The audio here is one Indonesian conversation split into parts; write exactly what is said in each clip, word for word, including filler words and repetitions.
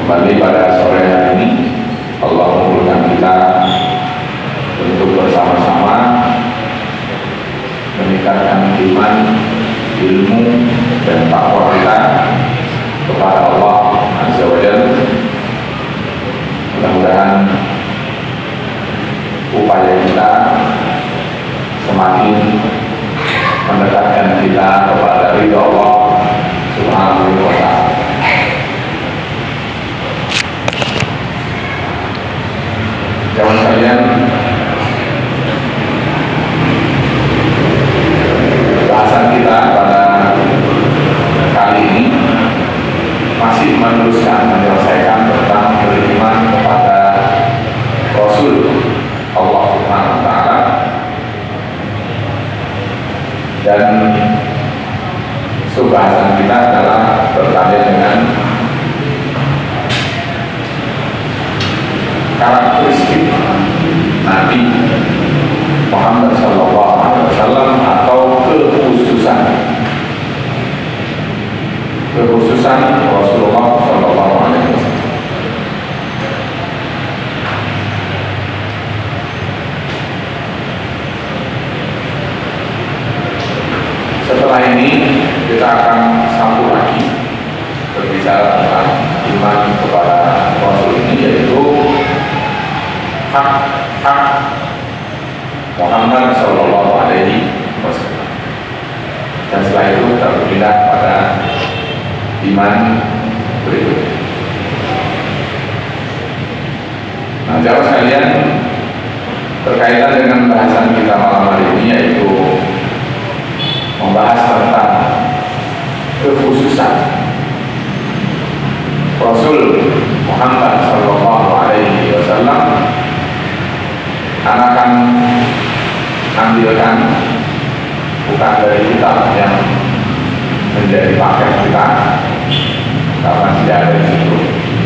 Kembali pada sore hari ini Allah mengumpulkan kita untuk bersama-sama meningkatkan iman, ilmu, dan takwa kita kepada Allah Azza wa Jalla. Mudah-mudahan upaya kita semakin mendekatkan kita kepada ridha Allah Subhanahu wa Ta'ala. Jamaah sekalian, bahasan kita pada kali ini masih meneruskan menyelesaikan tentang beriman kepada Rasul Allah Subhanahu wa Ta'ala, dan bahasan kita adalah berkaitan dengan karakteristik Nabi Muhammad Sallallahu Alaihi Wasallam atau kekhususan kekhususan Rasulullah Sallallahu Alaihi Wasallam. Setelah ini kita akan sambung lagi berbicara tentang iman kepada Rasul ini, yaitu hak-hak Muhammad Sallallahu Alaihi Wasallam. Dan setelah itu kita berpindah pada iman berikutnya. Nah, jawab sekalian, berkaitan dengan bahasan kita malam hari ini, yaitu membahas tentang kekhususan Rasul Muhammad Sallallahu Alaihi Wasallam. Anak akan ambilkan bukan dari kitab yang menjadi paket kita, karena tidak ada di situ,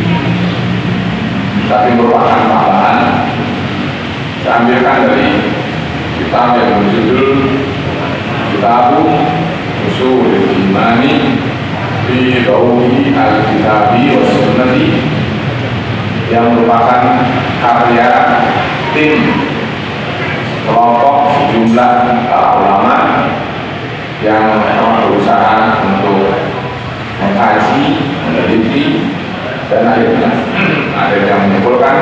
tapi merupakan tambahan. Saya ambilkan dari kitab yang berjudul Kitabu Ushul Imani fi Dawi Al-Kitabi wa Sunnati, yang merupakan karya tim kelompok sejumlah para ulama yang memang berusaha untuk mengkaji, meneliti, dan akhirnya ada yang menyimpulkan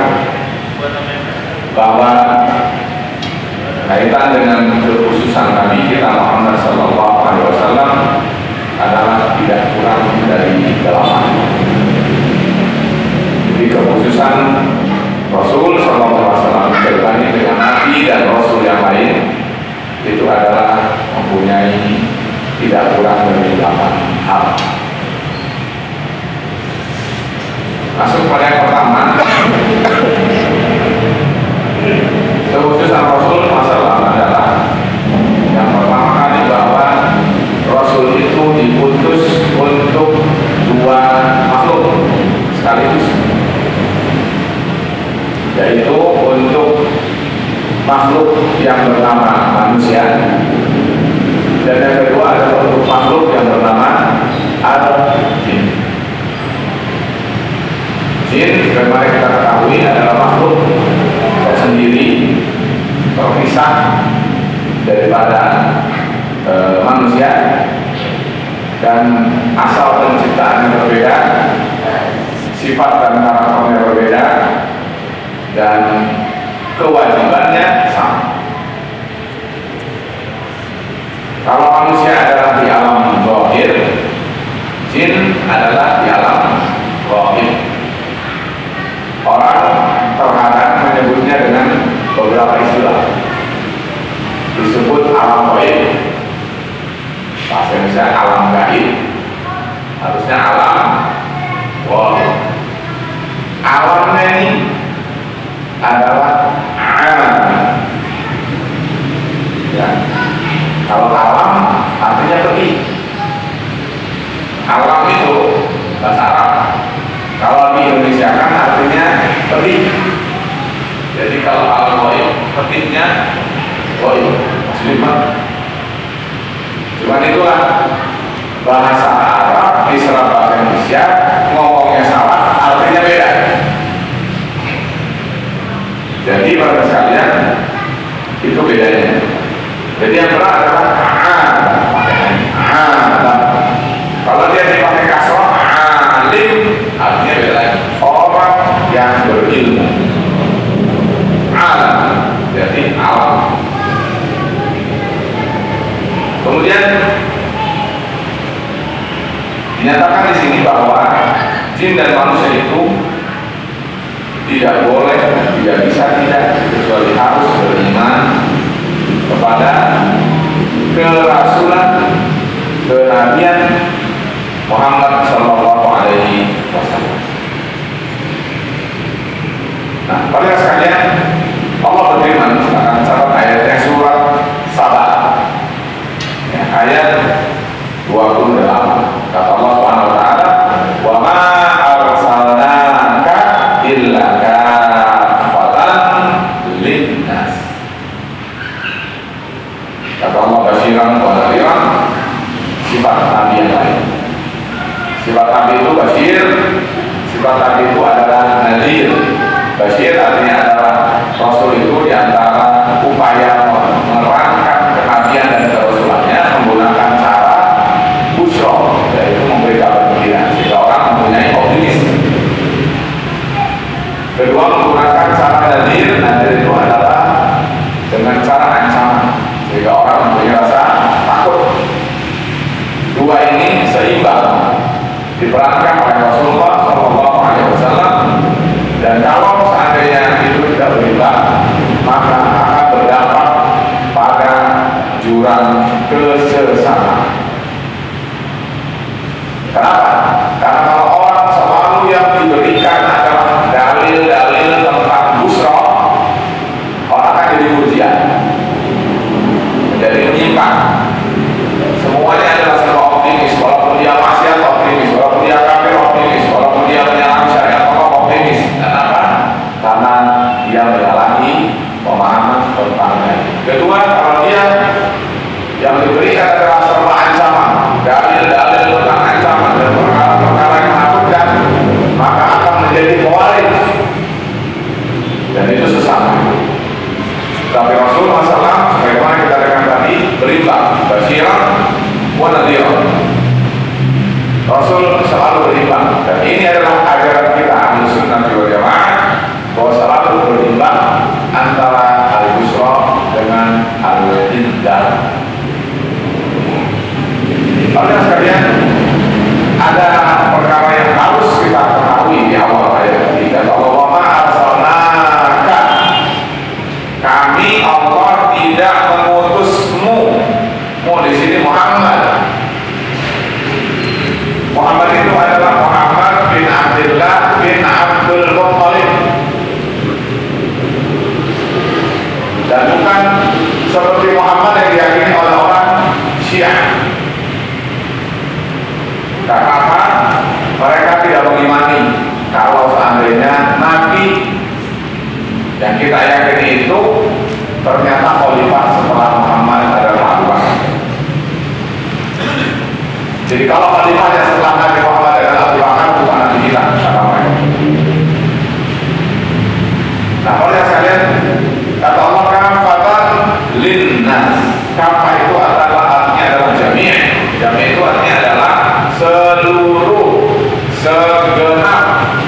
bahwa kaitan dengan kekhususan Nabi kita Muhammad Sallallahu Alaihi Wasallam adalah tidak kurang dari delapan. Jadi kekhususan Rasul Sallallahu Alaihi Wasallam berbanding dengan Nabi dan Rasul yang lain itu adalah mempunyai tidak kurang dari delapan hal. Masuk pada yang pertama, kekhususan Rasul masalah adalah yang pertama kali bahwa Rasul itu diutus untuk dua makhluk sekaligus, yaitu untuk makhluk yang bernama manusia, dan yang kedua adalah untuk makhluk yang bernama al-jin. Jin, bagaimana kita ketahui, adalah makhluk tersendiri, terpisah daripada e, manusia, dan asal penciptaan berbeda, sifat dan karakternya berbeda, dan kewajibannya sama. Kalau manusia adalah di alam zahir, jin adalah di alam ghaib. Orang terkadang menyebutnya dengan beberapa istilah. Disebut alam ghaib, bahasa Indonesia alam gaib, harusnya alam ghaib. Alamnya ini adalah alam, ya. Kalau alam artinya pergi. Alam itu bahasa Arab. Kalau di Indonesia kan artinya pergi. Jadi kalau alam ghaib, perginya ghaib. Cuma, cuman itulah bahasa Arab diserap bahasa Indonesia, ngomongnya salah, artinya beda. Jadi yang benar adalah ada. Kalau dia dipakai kasroh, alim, artinya beda lagi. Orang yang berilmu. Alam, jadi alam. Kemudian dinyatakan di sini bahwa jin dan manusia itu tidak boleh, tidak bisa tidak, kecuali harus beriman kepada kerasulan, kenabian Muhammad Shallallahu Alaihi Wasallam. Nah, pada sekalian, Allah berfirman, akan catat ayatnya surat Saba, ya, ayat dua puluh delapan. Kata Allah Subhanahu Wa Taala, wa ma arsalnaka illa kafatan linnas. Kata Allah, basyiran wa nadhiran, sifat nabi yang lain. Sifat nabi itu basyir, sifat nabi itu adalah nadhir. Basyir artinya adalah Rasul itu diantara upaya menerangkan kenabian dan kerasulannya menggunakan cara busro, yaitu memberi kabar gembira sehingga orang mempunyai optimis. Kedua, menggunakan cara nadhir. Nadhir itu adalah dengan cara ancaman sehingga orang mempunyai rasa takut. Dua ini seimbang diperankan oleh Rasulullah Shallallahu Alaihi Wasallam, dan kalau seandainya itu tidak berimbang, maka akan berdampak pada jurang kesesatan. Kenapa? Karena kalau orang selalu yang diberikan adalah dalil-dalil tentang busro, orang akan jadi ujian, menjadi menyimpang. Semuanya adalah serba optimis, walaupun dia maksiat optimis, walaupun dia kafir optimis, walaupun dia menyalahi syariat Allah optimis. Kenapa? Karena dia menyalahi pemahaman tentang ini. Kedua, kalau dia yang diberikan adalah serba ancaman, dalil-dalil tentang ancaman dan perkara-perkara yang menakutkan, maka akan menjadi khawarij, dan itu sesat. Tapi Rasulullah shallallahu alaihi wasallam sebagaimana kita dengar tadi berimbang, basyiran wa nadhiran. Rasul selalu berimbang, dan ini adalah ajaran kita Ahlus Sunnah wal Jamaah, bahwa selalu berimbang antara al-busra dengan al-indzar. Oleh sekalian, ada perkara yang harus kita ketahui di awal ayat ini. Kata Allah, wa ma arsalnaka, kami Allah tidak mengutusmu. Mu di sini Muhammad. Muhammad itu adalah Muhammad bin Abdullah bin Abdul Muttalib, dan bukan seperti Muhammad yang diyakini oleh orang Syiah. Karena apa? Mereka tidak mengimani kalau seandainya Nabi yang kita yakini itu ternyata khalifah setelah Muhammad adalah Abu Bakar. Jadi kalau khalifahnya setelah Nabi Muhammad adalah Abu Bakar, bukan Nabi kita, kata mereka. Nah, oleh sekalian, kata Allah, kafatan linnas. Kafa itu adalah artinya adalah jami'. Jami' itu artinya adalah seluruh, segenap.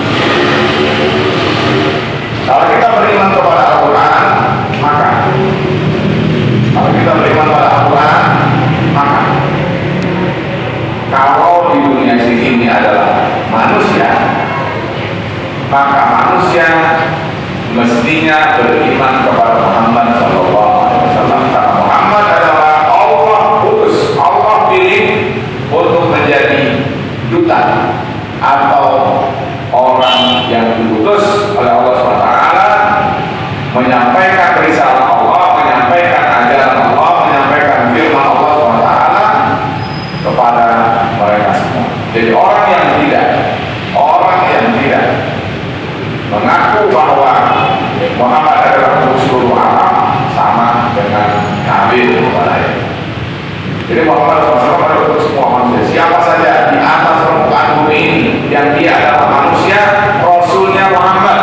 Kalau kita beriman kepada Al-Quran, maka kalau kita beriman kepada Al-Quran, maka kalau di dunia ini adalah manusia, maka manusia mestinya beriman kepada Muhammad Shallallahu Alaihi Wasallam, karena Muhammad adalah Allah utus, Allah pilih untuk menjadi duta atau orang yang diutus oleh Allah subhanahu wa taala menyampaikan risalah Allah, menyampaikan ajaran Allah, menyampaikan firman Allah subhanahu wa taala kepada mereka semua. Jadi orang yang tidak, orang yang tidak mengaku bahwa Muhammad adalah untuk seluruh alam, sama dengan kafir kepada dia. Jadi Muhammad shallallahu alaihi wasallam adalah untuk semua manusia. Siapa saja di atas permukaan bumi ini yang dia adalah manusia, Rasulnya Muhammad.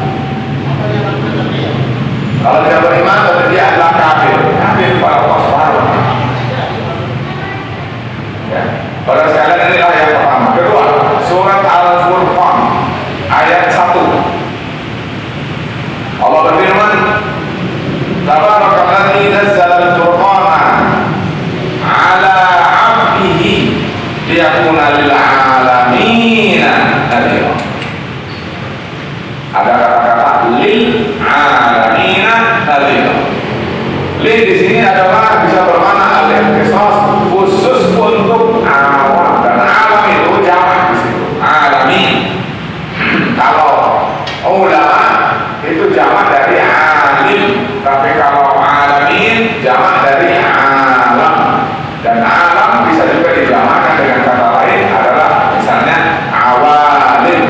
Kalau dia beriman, berarti dia adalah kafir, kafir kepada Allah subhanahu Jadi di sini adalah bisa bermakna al-ikhtisas khusus untuk awam, dan alam itu jamak di situ. Alami. Kalau ulama itu jamak dari alim, tapi kalau alamin jamak dari alam. Dan alam bisa juga dijamakkan dengan kata lain adalah misalnya awalim.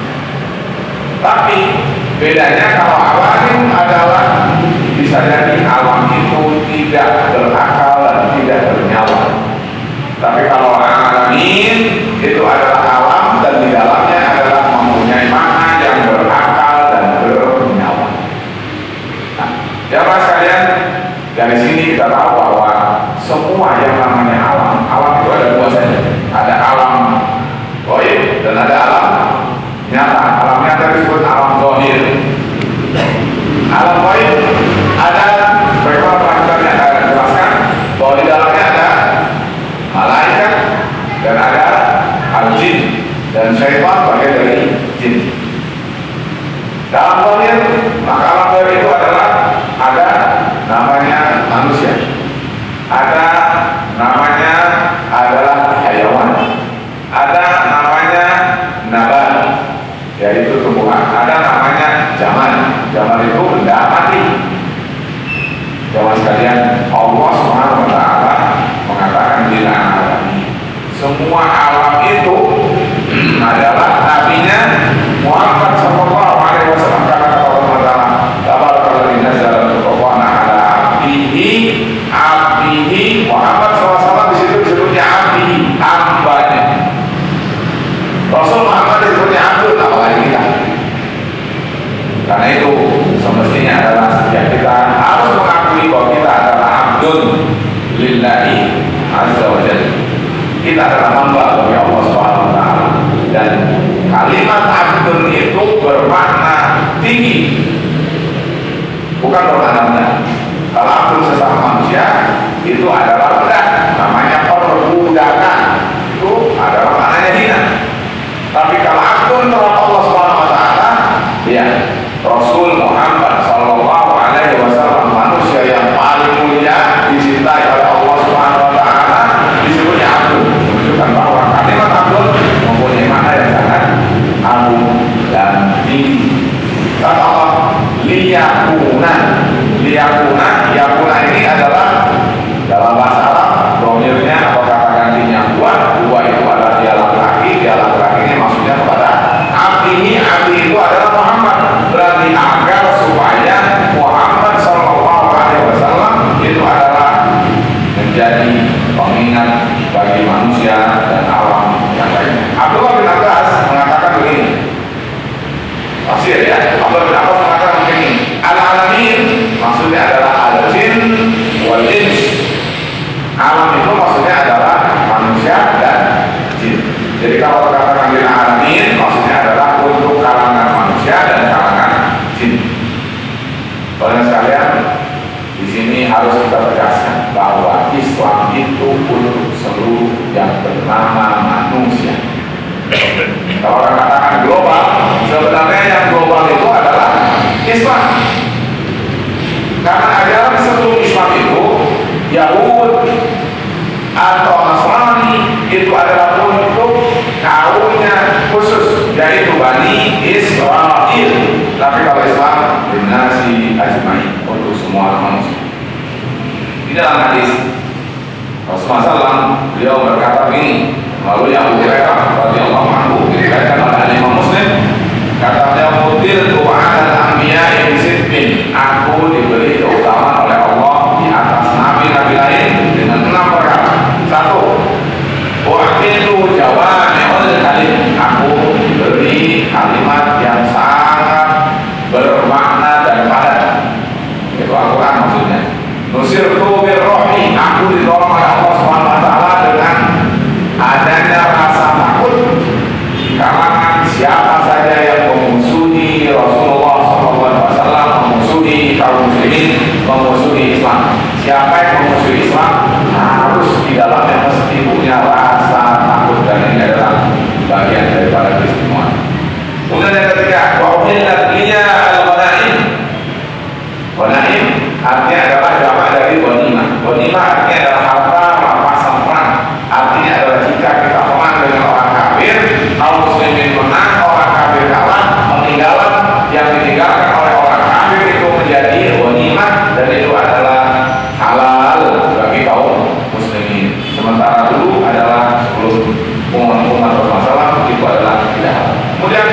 Tapi bedanya kalau awalim adalah bisa jadi alam itu tidak berakal dan tidak bernyawa. Tapi kalau alamin itu adalah alam dan di dalamnya adalah mempunyai makna yang berakal dan bernyawa. Nah, jamaah sekalian, dari sini kita tahu bahwa semua yang namanya alam, alam itu ada dua saja. Ada alam gaib dan ada alam nyata. Alam nyata disebut alam zahir. Alam gaib ada, mereka pernah kita jelaskan bahwa di dalamnya ada malaikat dan ada al-jin, dan syaitan bagian dari jin. Dalam zahir, maka alam gaib itu adalah ada namanya manusia, ada namanya adalah hayawan, ada namanya nabat, yaitu tumbuhan, ada namanya zaman. Zaman itu benda mati. Jamaah sekalian, Allah Subhanahu wa taala mengatakan bila alami, semua alam itu adalah nabinya Muhammad sallallahu alaihi wasallam. Karena kata Allah Taala, tabarakalladzii nazzala al-Qur'ana ala 'abdihi, 'abdihi Muhammad sallallahu alaihi wasallam di situ disebutnya 'abdihi, hambanya. Rasul Muhammad disebutnya Abdul, apalagi kita. Karena itu semestinya adalah setiap kita harus mengakui bahwa kita adalah abdun lillahi azza wa jalla. Kita adalah hamba bagi Allah Subhanahu wa taala. Dan kalimat abdun itu bermakna tinggi, bukan bermakna rendah. Kalau abdun sesama manusia itu adalah rendah, namanya perbudakan, itu adalah maknanya hina. Tapi kalau abdun terhadap Allah Subhanahu wa taala, ya Rasul Muhammad sallallahu alaihi wasallam, manusia yang paling mulia, dicintai oleh Allah Subhanahu wa taala, disebutnya abdul, menunjukkan bahwa kalimat abdul mempunyai makna yang sangat agung dan tinggi. Kata Allah, liyakuna, liyakuna, yakuna ini adalah dalam bahasa Arab domirnya atau kata gantinya dua, dua itu adalah dia laki-laki, dia laki-laki ini maksudnya kepada abdihi, abdi itu adalah Muhammad. Berarti agar supaya Muhammad sallallahu alaihi wasallam itu adalah menjadi pengingat bagi manusia dan alam yang lainnya. Abdullah bin Abbas mengatakan begini, tafsir ya, Abdullah bin Abbas mengatakan begini, al-alamin maksudnya adalah al-jin wal ins. Alam itu maksudnya adalah manusia dan jin. Jadi kalau katakan bil alamin maksudnya adalah untuk kalangan manusia dan kalangan jin. Saudara sekalian, di sini harus kita tegaskan bahwa Islam itu untuk seluruh yang bernama manusia. Kalau orang katakan global, sebenarnya yang global itu adalah Islam. Karena ajaran sebelum Islam itu Yahud atau Nasrani itu adalah untuk kaumnya khusus, yaitu Bani Israel. Tapi kalau Islam dinasi ajmain, untuk semua manusia. Di dalam hadis Rasulullah shallallahu alaihi wasallam beliau berkata begini, lalu Abu Hurairah radhiyallahu anhu diriwayatkan oleh Imam Muslim, kata beliau, "Mutiltu 'alal anbiya'i bi sittin." Aku diberi keutamaan oleh Allah di atas nabi-nabi lain dengan enam perkara. Satu, wa'titu jawami'ul kalim. Aku diberi kalimat yang sangat bermakna dan padat. Itu Al-Quran maksudnya. Nusirtu birrohi. Aku ditolong oleh Allah Subhanahu wa taala dengan adanya rasa takut di kalangan siapa saja yang memusuhi Rasulullah shallallahu alaihi wasallam, memusuhi kaum muslimin, memusuhi Islam. Siapa yang memusuhi Islam harus di dalamnya mesti punya rasa takut, dan ini adalah bagian daripada keistimewaan. Kemudian yang ketiga, wa uhillat liya al-ghanaim. Ghanaim artinya adalah jamak dari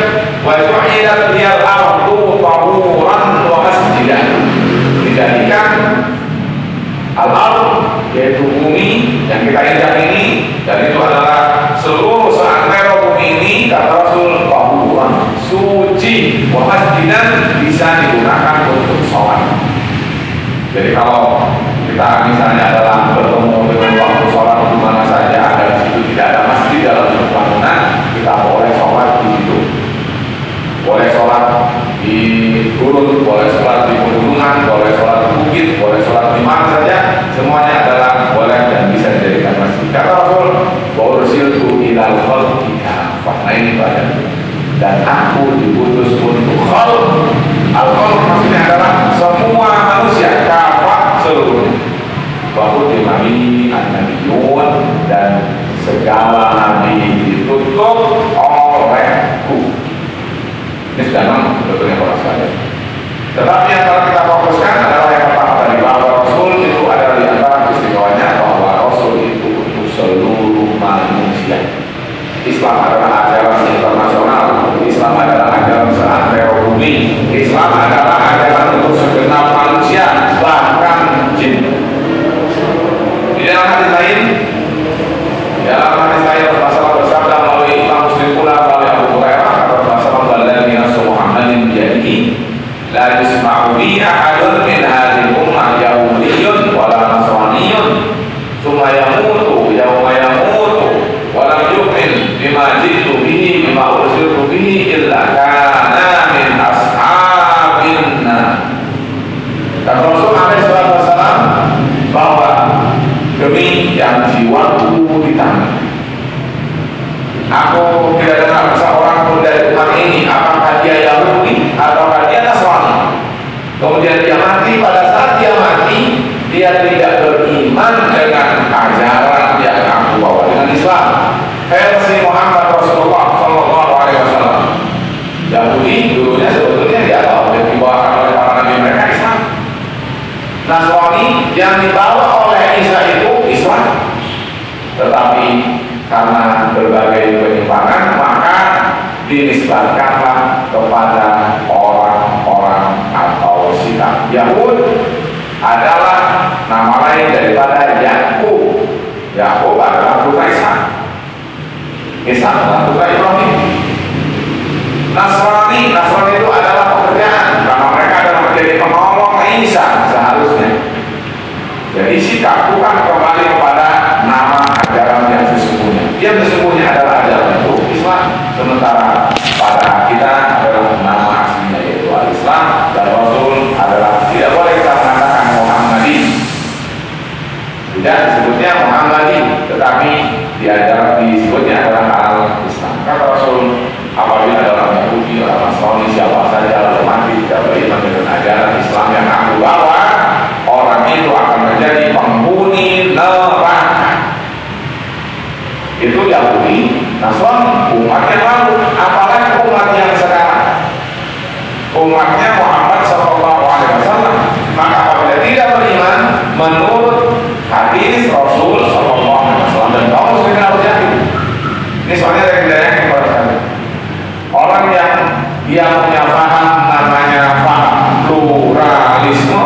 wa ju'ilat liyal ardu tahuran wa masjidan. Dijadikan al-ard, yaitu bumi yang kita injak ini, dan itu adalah seluruh seantero bumi ini, kata Rasul, tahuran, suci, wa masjidan, bisa digunakan untuk sholat. Jadi kalau kita misalnya adalah bertemu dengan waktu sholat di mana saja dan di situ tidak ada masjid dalam bangunan, kita boleh sholat di situ. Boleh sholat di gurun, boleh sholat di pegunungan, boleh sholat di bukit, boleh sholat di mana saja, semuanya adalah boleh dan bisa dijadikan masjid. Kata Rasul, "Ursiltu ilal khalqi kafah." Nah ini banyak. Dan aku diutus untuk khalq. Al-khalq maksudnya adalah semua manusia, kafah seluruhnya. Bahwa dimani an-nabiyun, dan segala nabi ditutup olehku. Ini sudah enam sebetulnya para sekalian. Tetapi yang kalau kita fokuskan adalah yang pertama tadi, bahwa Rasul itu adalah di antara istimewanya bahwa Rasul itu untuk seluruh manusia. Islam adalah ajaran internasional, Islam adalah ajaran seantero bumi, Islam adalah ajaran untuk segenap manusia, bahkan jin. Di dalam hadis lain, di dalam hadis lain Rasulullah bersabda melalui Imam Muslim pula melalui Abu Hurairah, kata Rasulullah, "Balaghi nasu Muhammadin biyadihi, la yusma'u bi ahadun min hadhihi ummah yahudiyyun wala nasraniyyun, tsumma yamutu yawma yamutu wa lam yu'min bima jitu bihi bima ursiltu bihi illa kana min ashabin nar." Kata Rasulullah shallallahu alaihi wasallam bahwa demi yang jiwaku di tangan, aku tidak dengar seorang pun dari umat ini, apakah dia Yahudi ataukah dia Nasrani, kemudian dia mati, pada saat dia mati dia tidak beriman dengan ajaran yang aku bawa, dengan Islam versi Muhammad Rasulullah Shallallahu Alaihi Wasallam. Yahudi dulunya sebetulnya dibawa dibawakan oleh para nabi mereka Islam. Nasrani yang dibawa oleh Isa itu Islam, tetapi karena berbagai penyimpangan maka dinisbatkanlah kepada orang-orang atau sikap. Yahud adalah nama lain daripada Yakub. Yakub adalah putra Ishak, Ishak adalah putra Ibrahim. Nasrani, Nasrani itu adalah pekerjaan, karena mereka adalah menjadi penolong Isa seharusnya. Jadi sikap bukan kembali kepada nama ajaran yang sesungguhnya. Yang sesungguhnya adalah ajaran itu Islam, sementara pada kita adalah nama aslinya yaitu al-Islam, dan Rasul adalah tidak boleh kita mengatakan Muhammadi. Tidak disebutnya Muhammadi, tetapi diajar disebutnya adalah al-Islam. Kata Rasul, apabila ada orang Yahudi, orang Nasrani, siapa saja lalu mati tidak beriman dengan ajaran Islam yang aku bawa, orang itu akan menjadi penghuni neraka. Itu Yahudi, Nasrani, umat yang lalu. Apalagi umat yang sekarang, umatnya Muhammad Shallallahu Alaihi Wasallam. Maka apabila tidak beriman menurut hadis Rasul Shallallahu Alaihi Wasallam, dan kaum muslimin harus yakin. Ini soalnya dari yang kepada kami. Orang yang dia punya paham namanya paham pluralisme,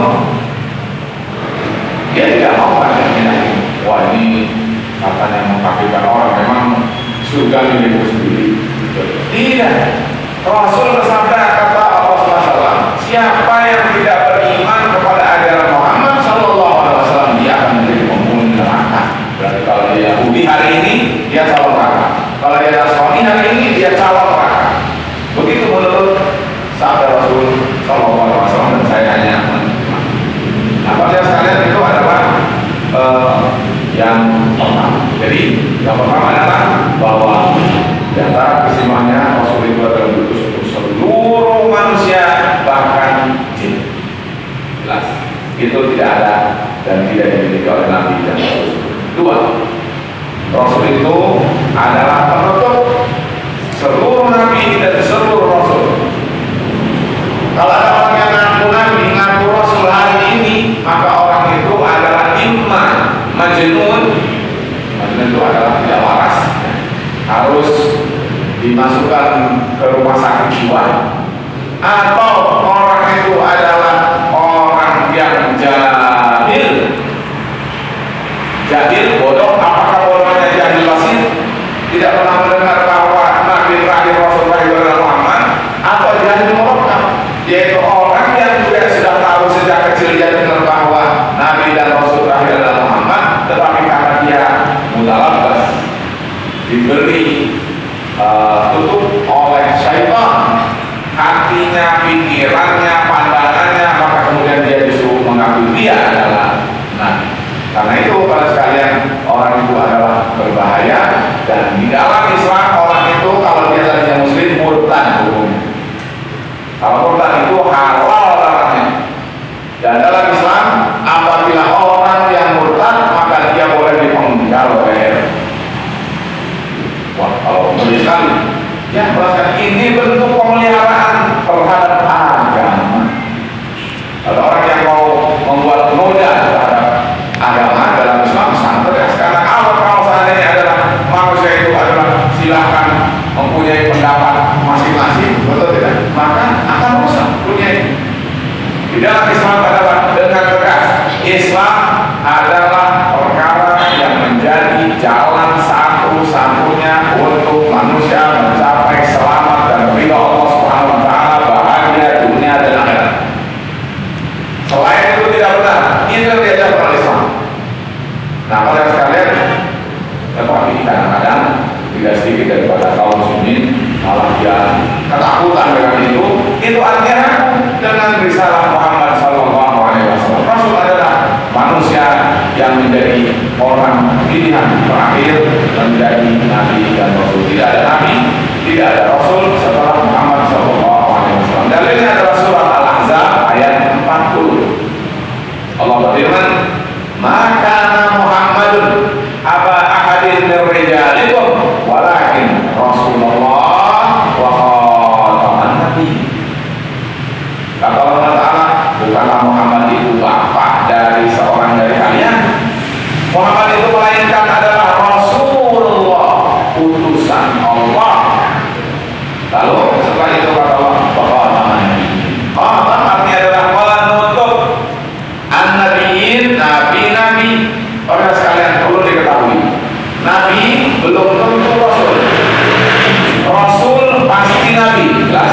dia tidak mau ada yang wah ini katanya mengkafirkan orang, memang surga milikku sendiri. Tidak. Rasul bersabda, kata Allah subhanahu wa taala, siapa yang tidak beriman kepada ajaran Muhammad Shallallahu Alaihi Wasallam, dia akan menjadi penghuni neraka. Berarti kalau dia Yahudi hari ini dia calon neraka, kalau dia Nasrani hari ini dia calon neraka. Begitu menurut sabda Rasul Shallallahu Alaihi Wasallam, dan saya hanya menerima. Nah, pada sekalian itu adalah uh, yang pertama. Jadi yang pertama adalah bahwa di antara kesimpulannya Rasul itu adalah diutus untuk seluruh manusia, bahkan jin. Jelas, itu tidak ada dan tidak dimiliki oleh Nabi dan Rasul. Dua, Rasul itu adalah penutup seluruh Nabi dan seluruh Rasul. Kalau ada orang yang ngaku Nabi, ngaku Rasul hari ini, maka orang itu adalah imma majnun. Majnun itu adalah tidak waras, harus dimasukkan ke rumah sakit sakit jiwa, atau orang itu adalah orang yang jahil. Jahil, bodoh. Apakah bodohnya jahil basir? Tidak pernah mendengar bahwa Nabi terakhir Rasulullah itu adalah Muhammad, atau jahil murakkab, yaitu orang yang juga sudah tahu sejak kecil dia dengar bahwa Nabi dan Rasul terakhir adalah Muhammad, tetapi karena dia mutalabbas, diberi uh, tutup oleh syaitan hatinya, pikirannya, pandangannya, maka kemudian dia disuruh mengakui dia adalah Nabi. Karena itu pada sekalian, orang itu adalah berbahaya, dan di dalam Islam orang itu kalau dia tadinya muslim murtad hukumnya. Kalau murtad itu halal darahnya. Dan dalam Islam apabila orang yang murtad maka dia boleh dipenggal leher. Wah, kalau boleh sekali. Ya, perhatikan, ini bentuk pemeliharaan terhadap agama. Ada orang yang mau membuat noda terhadap agama dalam Islam sangat tegas, karena kalau kalau seandainya adalah manusia itu adalah silahkan mempunyai pendapat masing-masing, betul tidak? Maka akan rusak dunia ini. Di dalam Islam adalah dengan tegas, Islam adalah perkara yang menjadi jalan satu-satunya untuk manusia mencapai selamat dan ridha Allah Subhanahu wa taala, bahagia dunia dan akhirat. Selain itu tidak benar, itu yang diajarkan oleh Islam. Nah, oleh sekalian, tetapi kadang-kadang tidak sedikit daripada kaum muslimin malah dia ketakutan dengan itu. Itu artinya dengan risalah Muhammad Sallallahu Alaihi Wasallam. Rasul adalah manusia yang menjadi orang pilihan terakhir, menjadi nabi dan rasul. Tidak ada nabi, tidak ada rasul setelah Muhammad Sallallahu Alaihi Wasallam. Dalilnya adalah surat Al-Ahzab ayat empat puluh. Allah berfirman, "Maka Muhammadun aba ahadin min rijalikum walakin Rasulullah wa khataman nabiyyin." Kata Allah Ta'ala, bukanlah Muhammad itu bapak dari seorang dari kalian. Muhammad itu melainkan adalah Rasulullah, utusan Allah. Lalu setelah itu kata Allah, wa khataman nabiyyin. Khatam artinya adalah penutup an-nabiyyin, nabi-nabi. Orang sekalian perlu diketahui, nabi belum tentu rasul. Rasul pasti nabi, jelas.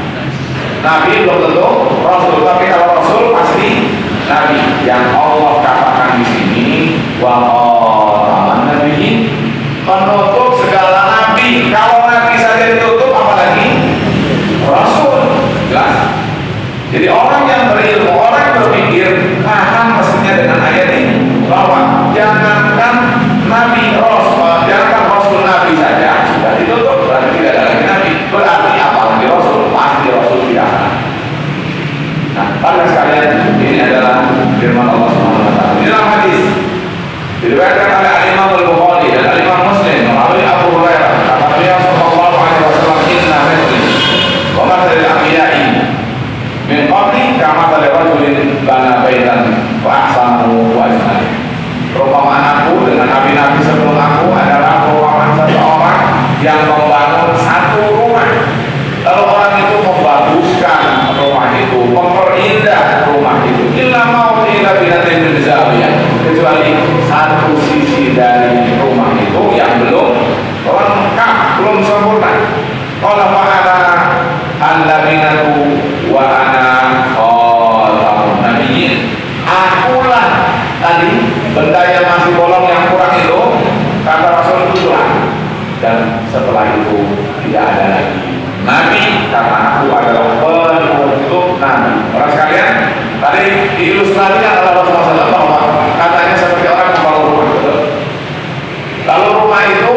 Nabi belum tentu rasul, tapi kalau rasul pasti nabi. Yang Allah katakan di sini, wa khataman nabiyyin, menutup segala nabi. Kalau nabi saja ditutup, apalagi rasul, jelas. Jadi orang yang berilmu, orang yang berpikir, paham mestinya dengan ayat ini, bahwa jangankan nabi rasul, jangankan rasul nabi saja sudah ditutup, berarti tidak ada lagi nabi. Berarti apalagi rasul, pasti rasul tidak ada. Nah, pada sekalian, ini adalah firman Allah Subhanahu wa taala. Di dalam hadis diriwayatkan oleh Imam Al-Bukhari dan Imam Muslim melalui Abu Hurairah, kata beliau sallallahu alaihi wasallam, "Inna rajulin wa mathalil anbiya'i min qabli kama mathalil rajulin bana baitan wa ahsanahu wa ajmalahu." Perumpamaan aku dengan nabi-nabi sebelum aku adalah perumpamaan seseorang yang membangun satu rumah. Lalu orang itu membaguskan rumah itu, memperindah rumah itu. Illa mau ila binatin min zawiyah, kecuali satu sisi dari rumah itu yang belum lengkap, belum sempurna. Qala fa'ala al-labinatu wa ana khatamun nabiyyin. Akulah tadi benda yang masih bolong, yang kurang itu, kata Rasul itu lah. Dan setelah itu tidak ada lagi nabi, karena aku adalah penutup nabi. Orang sekalian, tadi diilustrasikan oleh Rasulullah shallallahu alaihi wasallam, katanya seperti orang membangun rumah, betul. Lalu rumah itu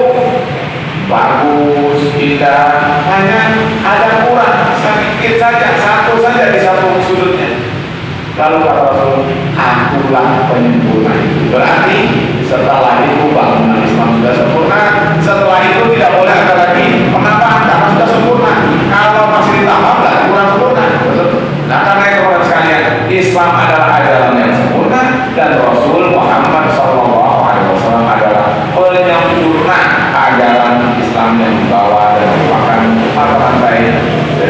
bagus, indah, hanya ada kurang sedikit saja, satu saja di satu sudutnya. Lalu kata Rasul, akulah penyempurna itu. Berarti setelah itu bangunan Islam sudah sempurna. Setelah itu tidak boleh ada lagi penambahan, karena sudah sempurna. Kalau masih ditambah berarti kurang sempurna, betul. Nah, karena itu orang sekalian, Islam adalah ajaran yang sempurna, dan Rasul Muhammad Sallallahu Alaihi Wasallam adalah penyempurna ajaran Islam yang dibawa dan merupakan mata rantai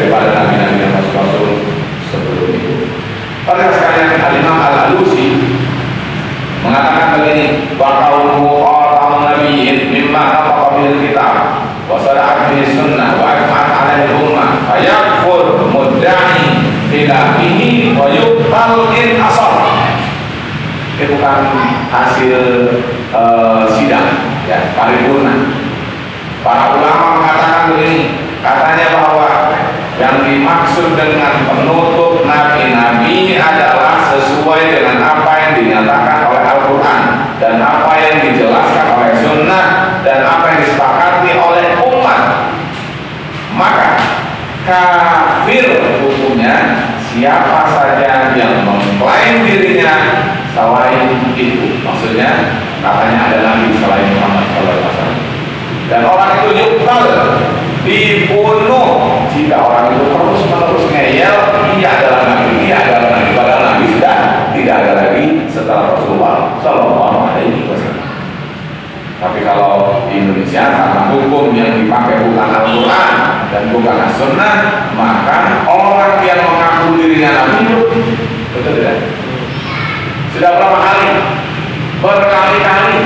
khilafihi wa yuqtal in asar. Ini bukan hasil uh, sidang ya, paripurna. Para ulama mengatakan begini, katanya bahwa yang dimaksud dengan penutup nabi-nabi adalah sesuai dengan apa yang dinyatakan oleh Al-Quran dan apa yang dijelaskan oleh Sunnah dan apa yang disepakati oleh umat. Maka kafir hukumnya siapa saja yang mengklaim dirinya selain itu. Maksudnya katanya ada nabi selain Muhammad shallallahu alaihi wasallam. Dan orang itu yuktal, dibunuh jika orang itu terus menerus ngeyel dia adalah nabi, dia adalah nabi, padahal nabi sudah tidak ada lagi setelah Rasulullah shallallahu alaihi wasallam. Tapi kalau di Indonesia karena hukum yang dipakai bukan Al-Quran dan bukan As-Sunnah, maka orang yang mengaku dirinya nabi itu betul tidak? Sudah berapa kali? Berkali-kali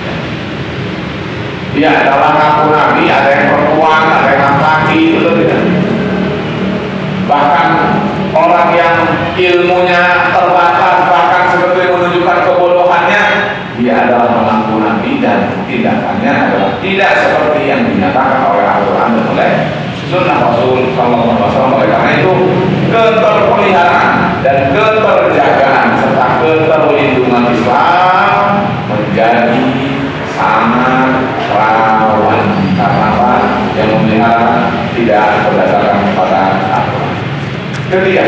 dia adalah ngaku nabi, ada yang perempuan, ada yang laki-laki, betul tidak? Bahkan orang yang ilmunya terbatas, bahkan seperti menunjukkan kebodohannya, dia adalah mengaku nabi dan tindakannya adalah tidak seperti yang dinyatakan oleh Al-Quran dan oleh Sunnah Rasul Sallallahu Alaihi Wasallam. Oleh karena itu, keterpeliharaan dan keterjagaan serta keterlindungan Islam menjadi sangat rawan. Karena apa? Yang memelihara tidak berdasarkan kepada Al-Quran. Ketiga,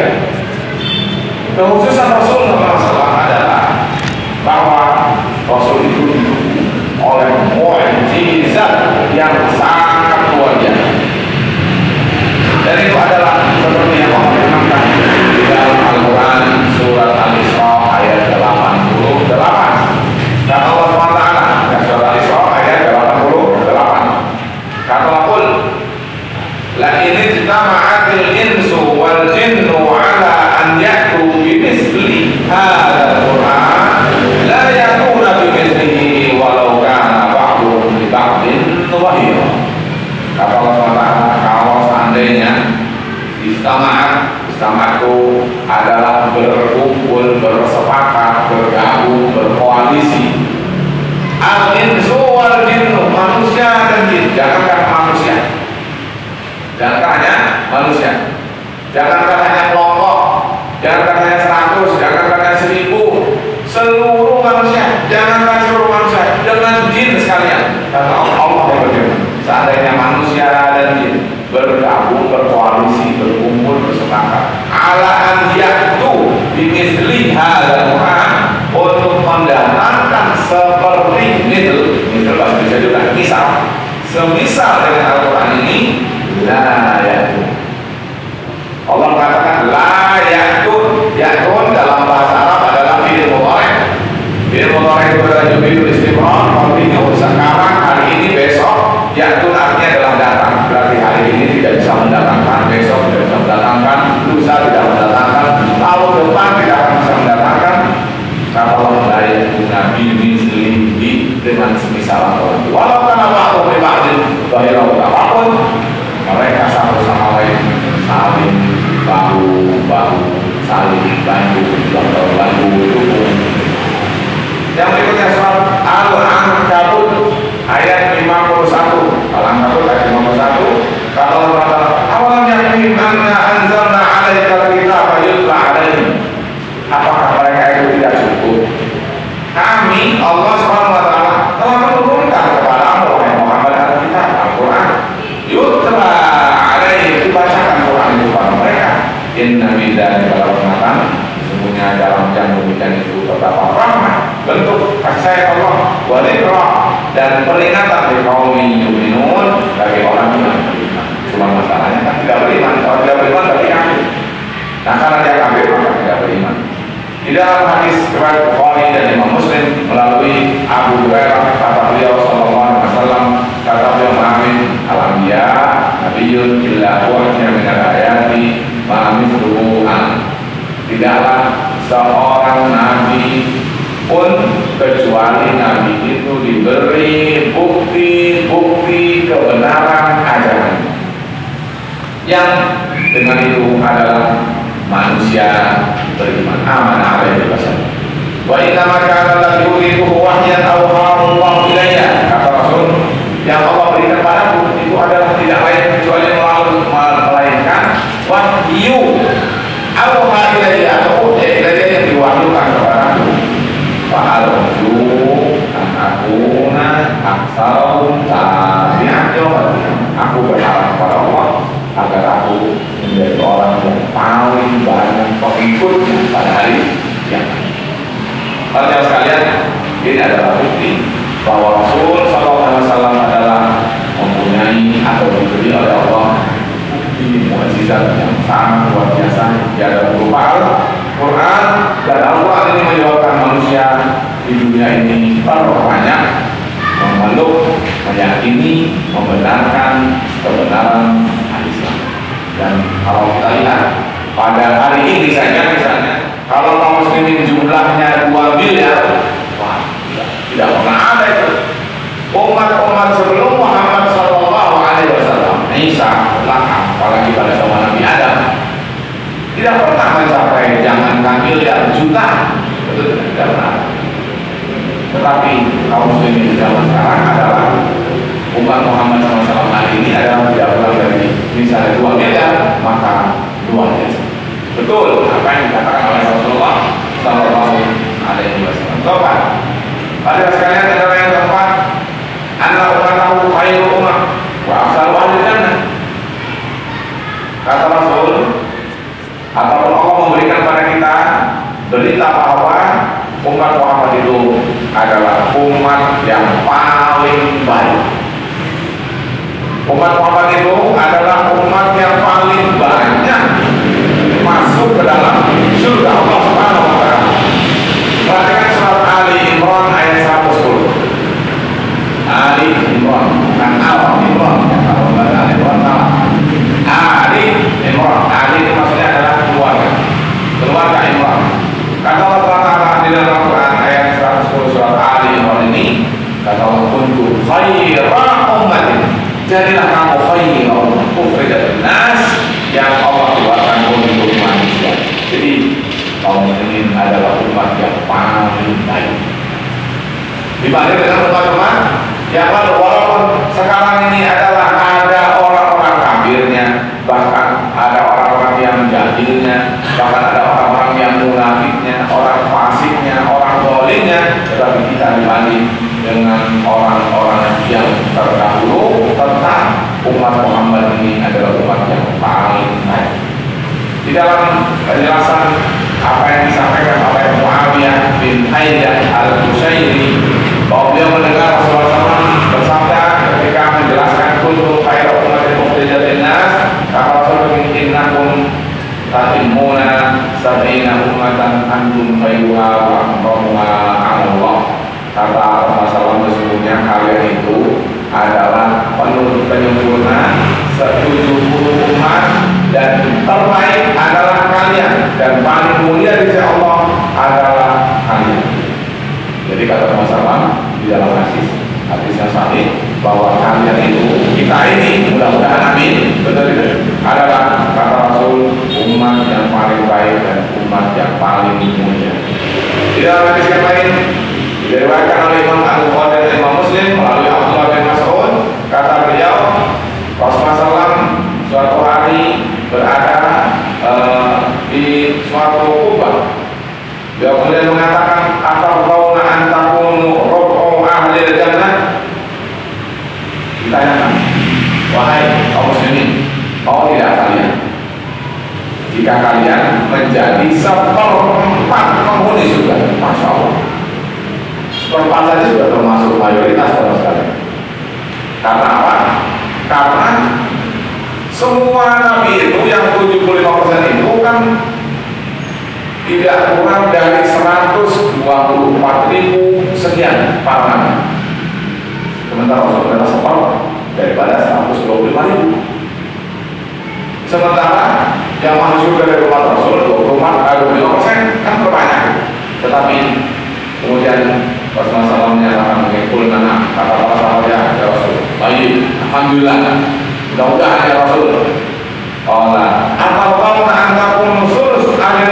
kekhususan Rasul Sallallahu Alaihi Wasallam adalah bahwa Rasul itu didukung oleh mukjizat yang sangat luar biasa. Dan itu adalah seperti yang Allah firmankan di dalam Al-Quran surat Al-Isra ayat delapan puluh delapan. Kata Allah subhanahu wa taala dalam surat Al-Isra ayat delapan puluh delapan. Kata Allah, la in ijtama'atil insu wal jinnu ala an ya'tu bimithli hadzal Qur'an la ya'tuna bimithlihi walau kana ba'dhum li ba'din dhahira. Kata Allah subhanahu wa taala, kalau seandainya istama'at, istama'at itu adalah berkumpul, bersepakat, bergabung, berkoalisi. Al-insu wal jinnu, manusia dan jin, jangankan manusia, jangankan hanya manusia, jangankan hanya kelompok, jangankan hanya seratus, jangankan hanya seribu, seluruh manusia, jangankan seluruh manusia, dengan jin sekalian. Kata Allah yang berfirman, seandainya manusia dan jin bergabung, berkoalisi, berkumpul, bersepakat ala an ya'tu bimithli hadzal Qur'an, untuk mendatangkan seperti misal, misal bahasa Indonesia juga misal, semisal dengan Al-Quran ini, la ya'tu. Allah mengatakan la ya'tu. Ya'tun dalam bahasa Arab adalah fi'il mudhari'. Fi'il mudhari' itu adalah yufidu istimrar, continue, sekarang, hari ini, besok. Ya'tun artinya adalah datang. Berarti hari ini tidak bisa mendatangkan, besok tidak bisa mendatangkan, lusa tidak mendatangkan, tahun depan tidak akan bisa mendatangkan. Kata Allah, la ya'tu nabi mislihi, dengan semisal Al-Quran. Walau kana ba'dhum li ba'din dhahira, apapun mereka satu sama lain saling bahu-bahu, saling bantu, bantu dukung. Yang berikutnya surat Al-Ankabut ayat lima puluh satu. Al-Ankabut ayat lima puluh satu. Kalau Allah awalam yakin anna anzalna 'alaikal kitaba yutla 'alaihim. Apakah mereka itu tidak cukup? Kami Allah Subhanahu wa taala telah menurunkan kepada Muhammad Muhammad Al-Kitab, Al-Quran. Yutla 'alaihim, dibacakan Quran itu kepada mereka. Inna fi dzalika larahmatan, sesungguhnya dalam yang demikian itu terdapat rahmat, bentuk kasih sayang Allah, wa dzikra, dan peringatan bagi kaum yu'minun, bagi orang yang beriman. Cuma masalahnya kan tidak beriman. Kalau tidak beriman berarti kafir. Nah, karena dia kafir maka tidak beriman. Di dalam hadis riwayat Bukhari dan Imam Muslim melalui Abu Hurairah, kata beliau sallallahu alaihi wasallam, kata beliau, amin al-anbiya nabiyyun illa huwa min al-ayati ma mithluhu an. Tidaklah seorang nabi pun kecuali nabi itu diberi bukti-bukti kebenaran ajaran, yang dengan itu adalah manusia manusia beriman. Aman alaihi wasallam. Wa inna ma kana alladhi yuridu wahyan awhahu Allah ilayya. Kata Rasul, yang Allah berikan padaku itu adalah tidak lain kecuali melalui melainkan wahyu awha ilayya atau wahyu ilayya yang diwahyukan kepadaku. Fa'arju an akuna aksarum tabi'an yawmal qiyamah. Aku berharap kepada Allah agar aku menjadi orang yang paling banyak pengikutnya pada hari kiamat. Teman-teman sekalian, ini adalah bukti bahwa Rasul Sallallahu Alaihi Wasallam adalah mempunyai atau diberi oleh Allah bukti mukjizat yang sangat luar biasa. Dia adalah berupa Al-Quran, dan Al-Quran ini menyebabkan manusia di dunia ini terbanyak memeluk, meyakini, membenarkan kebenaran Islam. Dan kalau kita lihat pada hari ini saja, misalnya kalau kaum muslimin jumlahnya dua miliar, wah, tidak, tidak pernah ada itu. Umat-umat sebelum Muhammad Sallallahu Alaihi Wasallam, Isa, belakang, apalagi pada zaman Nabi Adam, tidak pernah mencapai jangankan miliar, juta, itu tidak pernah. Tetapi kaum muslimin zaman sekarang adalah umat Muhammad Sallallahu Alaihi Wasallam hari ini adalah tidak kurang dari misalnya dua miliar, maka luar biasa. Betul apa yang dikatakan oleh Rasulullah Sallallahu Alaihi Wasallam. Keempat, pada sekalian adalah yang keempat, anak ummatahu khairu ummah wa afdalu ahli jannah. Kata Rasul, ataupun Allah memberikan pada kita berita bahwa umat Muhammad itu adalah umat yang paling baik. Umat Muhammad itu adalah umat yang paling banyak masuk ke dalam surga Allah Subhanahu wa taala. Perhatikan surat Ali Imran ayat seratus sepuluh. Ali Imran, bukan Al Imran. Kalau baca Ali Imran salah. Ali Imran, Ali itu maksudnya adalah keluarga. Keluarga Imran. Kata Allah Taala di dalam Al-Quran ayat seratus sepuluh surat Ali Imran ini, kata Allah, kuntum khairan ummatin. Jadilah kamu khairan ukhrijat linnas, yang Allah keluarkan untuk manusia. Jadi kaum muslimin adalah umat yang paling baik dibanding dengan umat-umat yang lalu. Walaupun sekarang ini adalah ada orang-orang kafirnya, bahkan ada orang-orang yang jahilnya, bahkan ada orang-orang yang munafiknya, orang fasiknya, orang zalimnya, tetapi kita dibanding dengan orang-orang yang terdahulu, tetap umat Muhammad ini adalah umat yang paling baik. Di dalam penjelasan apa yang disampaikan oleh Muawiyah bin Haidah al-Qushairi, bahwa beliau mendengar Rasulullah shallallahu alaihi wasallam bersabda ketika menjelaskan kuntum khairu ummatin ukhrijat linnas, kata Rasul, innakum ta'immuna sab'ina ummatan antum khairuha wa akramuha 'ala Allah. Kata Rasulullah shallallahu alaihi wasallam, sesungguhnya kalian itu adalah penutup penyempurna setujuh puluh umat, dan terbaik adalah kalian, dan paling mulia di sisi Allah adalah kalian. Jadi kata Rasulullah di dalam hadis hadis yang sahih, bahwa kalian itu, kita ini, mudah-mudahan amin, betul itu, adalah kata Rasul umat yang paling baik dan umat yang paling mulia. Di dalam hadis yang lain diriwayatkan oleh Imam Al-Bukhari dan Imam Muslim melalui Abdullah bin Mas'ud, kata beliau, Rasulullah shallallahu alaihi wasallam suatu hari berada uh, di suatu kubah. Beliau kemudian mengatakan, atau antakunu rubu ahli jannah. Ditanyakan, wahai kaum muslimin, mau tidak kalian jika kalian menjadi seperempat penghuni surga? Masya Allah, seperempat saja sudah termasuk mayoritas sama sekali. Karena apa? Karena semua nabi itu yang tujuh puluh lima persen itu kan tidak kurang dari seratus dua puluh empat ribu sekian para nabi. Sementara Rasul adalah separuh daripada seratus dua puluh lima ribu. Sementara yang masuk dari umat Rasul dua puluh lima persen kan terbanyak. Tetapi kemudian Rasulullah shallallahu alaihi wasallam menyatakan mengikul nana, kata para sahabat, ya Rasul, baik, alhamdulillah, mudah-mudahan ya Rasul. Allah, atau kau antakum sulus ahli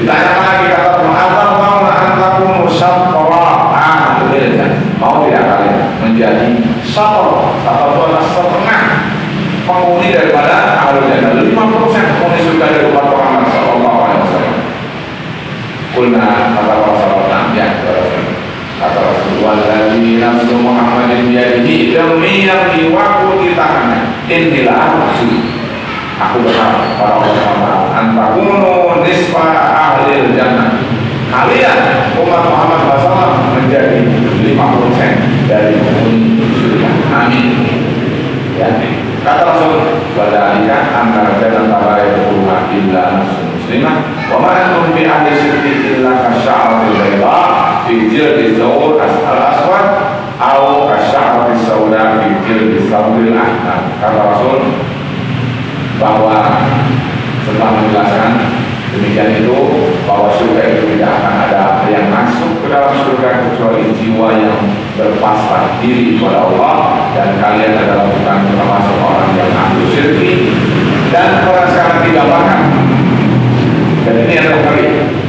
Ditanyakan lagi kata Tuhan, "Atam mau antakum syaqqa?" Ah, itu dia. Mau tidak kalian menjadi syaqqa? Syaqqa itu adalah setengah penghuni daripada ahlul jannah. lima puluh persen penghuni surga dari umat Muhammad sallallahu alaihi wasallam. Kulna kata Rasulullah, ya kata Rasulullah, "Wallazi nafsu Muhammadin biyadihi," demi yang di waktu di tangannya, inilah arti. Aku berharap para ulama antakunu nisfa ahli jannah. Kalian umat Muhammad shallallahu alaihi wasallam menjadi lima puluh persen dari penghuni surga. Amin. Ya. Kata Rasul, "Wadalika antara jalan tabarai berumah illa muslimah, wa ma antum bi ahli syirki illa kasya'atil bayda fi jildi zawr al-aswad au kasya'atil sawda fi jildi sawdil ahmar." Kata Rasul bahwa setelah menjelaskan demikian itu, bahwa surga itu tidak akan ada yang masuk ke dalam surga kecuali jiwa yang berpasrah diri kepada Allah, dan kalian adalah bukan termasuk orang yang ahli syirki dan orang sekarang tidak makan. Dan ini adalah kali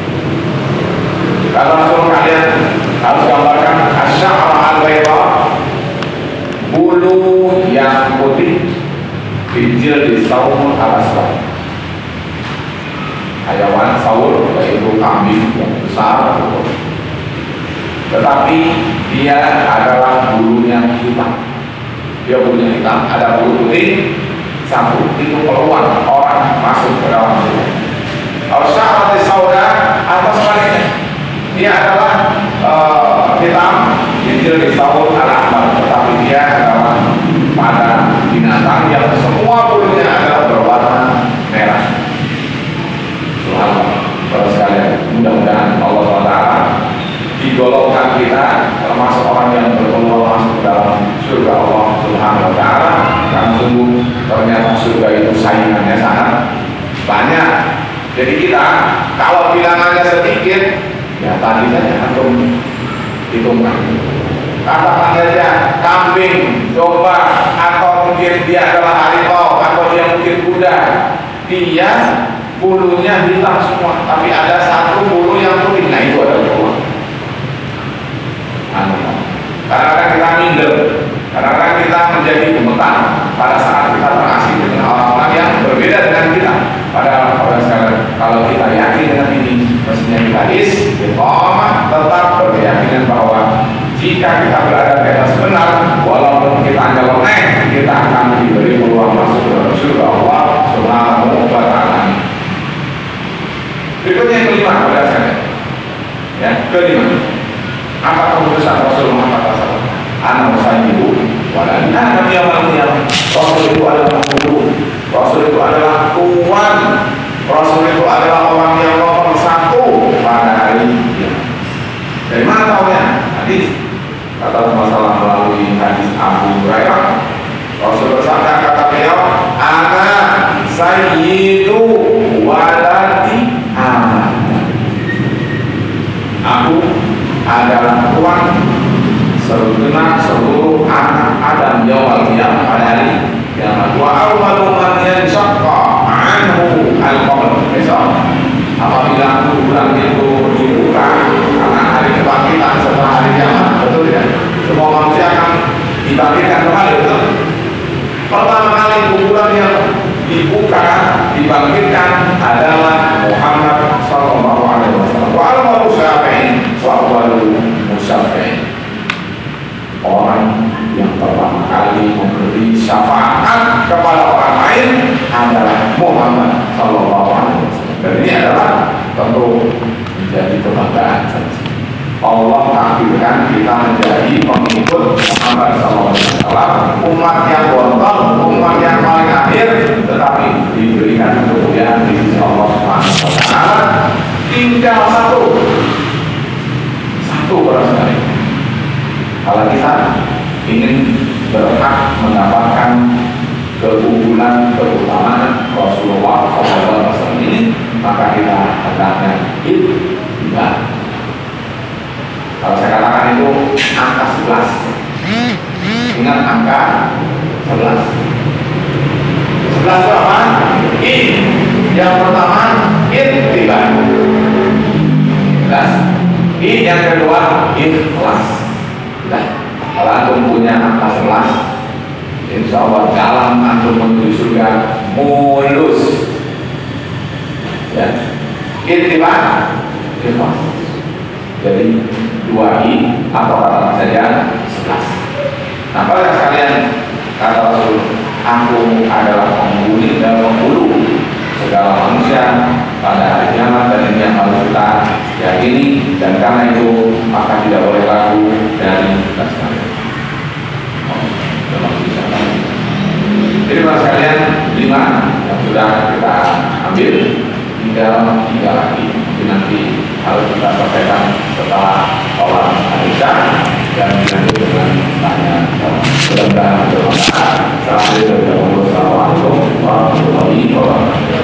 kalau Rasul kalian harus gambarkan asy'ara al-bayda, bulu yang putih, Bijil di saur al-aswad, hayawan saur yaitu kambing yang besar, tetapi dia adalah bulunya hitam. Dia bulunya hitam, ada bulu putih satu, itu peluang orang masuk ke dalam surga. Kalau syarat sauda atau sebaliknya, dia adalah uh, hitam, bijil di saur al-ahmar, tetapi dia adalah pada binatang yang semua bulunya adalah berwarna merah. Subhanallah. Terus sekalian, mudah-mudahan Allah subhanahu wa taala digolongkan kita termasuk orang yang berpeluang masuk dalam surga Allah subhanahu wa taala. Karena sungguh ternyata surga itu saingannya sangat banyak. Jadi kita kalau bilangannya sedikit, ya tadi saja antum hitungkan. Katakan saja kambing, domba, atau mungkin dia adalah harimau, atau dia mungkin kuda. Dia bulunya hitam semua, tapi ada satu bulu yang putih. Nah itu adalah peluang. Kadang-kadang kita minder, kadang-kadang kita menjadi gemetar pada saat kita terasing dengan orang-orang yang berbeda dengan kita. Padahal kalau kita yakin dengan ini, mestinya kita istiqomah, tetap berkeyakinan bahwa jika kita berada di atas benar, walaupun kita nyeleneh, kita akan diberi peluang masuk ke dalam surga Allah Subhanahu wa taala. Berikutnya yang kelima, pada saya. Ya, kelima. Apa keputusan Rasul Muhammad shallallahu alaihi wasallam? Anak sayyidu walan ana yaumil qiyamah. Rasul itu adalah penghulu. Rasul itu adalah tuan. Rasul itu adalah orang yang nomor satu pada hari kiamat. Dari mana tahunya? Hadis. Kata Rasulullah melalui hadis Abu Hurairah, Rasul bersabda, kata beliau, "Ana sayyidu waladi Adam." Aku adalah tuan segenap seluruh anak Adam yaumil qiyamah, pada hari kiamat. Wa awwalu man yanshaqqa anhu al-qabr. Besok apabila kuburan itu dibuka karena hari kebangkitan setelah hari kiamat, betul ya? Semua manusia akan dibangkitkan kembali, betul? Pertama kali kuburan yang dibuka, dibangkitkan adalah Muhammad sallallahu alaihi wasallam. Wa al-maru syafi'in wa awwalu musyafi'in. Orang yang pertama kali memberi syafaat kepada orang lain adalah Muhammad sallallahu alaihi wasallam. Dan ini adalah tentu menjadi kebanggaan. Allah takdirkan kita menjadi pengikut Muhammad sallallahu alaihi wasallam, umat yang beruntung, umat yang paling akhir, tetapi diberikan kemuliaan di sisi Allah Subhanahu wa taala. Tinggal satu, satu barangkali. Kalau kita ingin berhak mendapatkan keunggulan, keutamaan Rasulullah shallallahu alaihi wasallam ini, maka kita hendaknya ittiba. Kalau saya katakan itu angka sebelas. Ingat angka sebelas. sebelas itu apa? I. Yang pertama ittiba. I yang kedua ikhlas. Nah, kalau antum punya ikhlas, insya Allah dalam antum menuju surga mulus. Ya, ittiba ikhlas. Jadi dua i atau kata saja sebelas. Nah, pada sekalian kata Rasul, aku adalah penghuni dan penghulu segala manusia pada hari kiamat, dan ini yang harus kita yakini, dan karena itu maka tidak boleh ragu dari kita sekalian. Jadi para sekalian, lima yang sudah kita ambil, tinggal tiga lagi. Jadi nanti harus kita selesaikan setelah sholat Isya dan dilanjut dengan tanya jawab. Mudah-mudahan bermanfaat. Assalamualaikum warahmatullahi wabarakatuh.